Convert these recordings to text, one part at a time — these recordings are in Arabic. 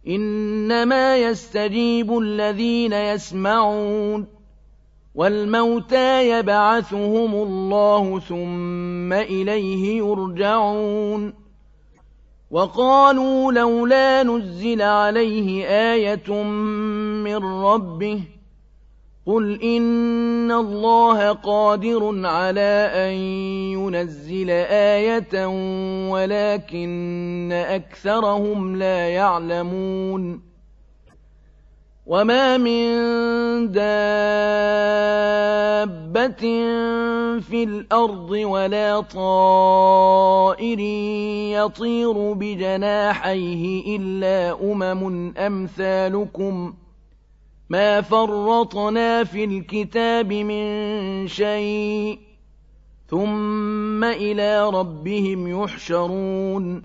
إنما يستجيب الذين يسمعون والموتى يبعثهم الله ثم إليه يرجعون وقالوا لولا نزل عليه آية من ربه قل إن الله قادر على أن ينزل آية ولكن أكثرهم لا يعلمون وما من دابة في الأرض ولا طائر يطير بجناحيه إلا أمثالكم ما فرطنا في الكتاب من شيء ثم إلى ربهم يحشرون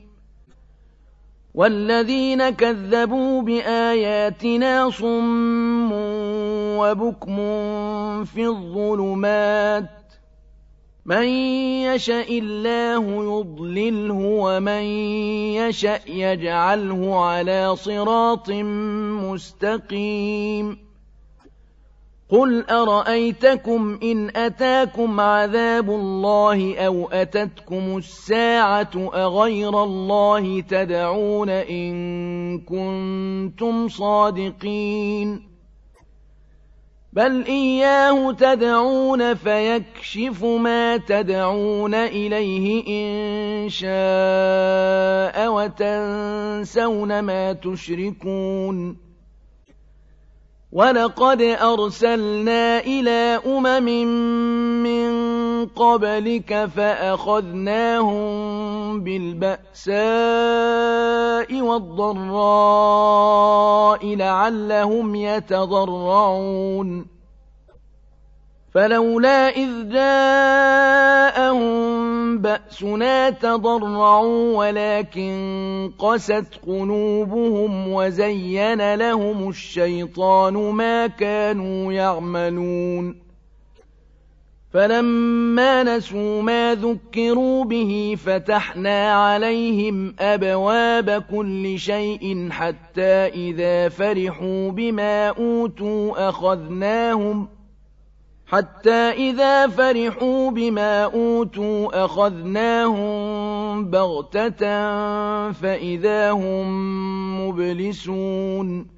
والذين كذبوا بآياتنا صم وبكم في الظلمات من يشاء الله يضلله ومن يشاء يجعله على صراط مستقيم قل أرأيتكم إن أتاكم عذاب الله أو أتتكم الساعة أغير الله تدعون إن كنتم صادقين بل إياه تدعون فيكشف ما تدعون إليه إن شاء وتنسون ما تشركون ولقد أرسلنا إلى من قبلك فأخذناهم بالبأساء والضراء لعلهم يتضرعون فلولا إذ جاءهم بأسنا تضرعوا ولكن قست قلوبهم وزين لهم الشيطان ما كانوا يعملون فلما نسوا ما ذكروا به فتحنا عليهم أبواب كل شيء حتى إذا فرحوا بما أوتوا أخذناهم بغتة فإذا هم مبلسون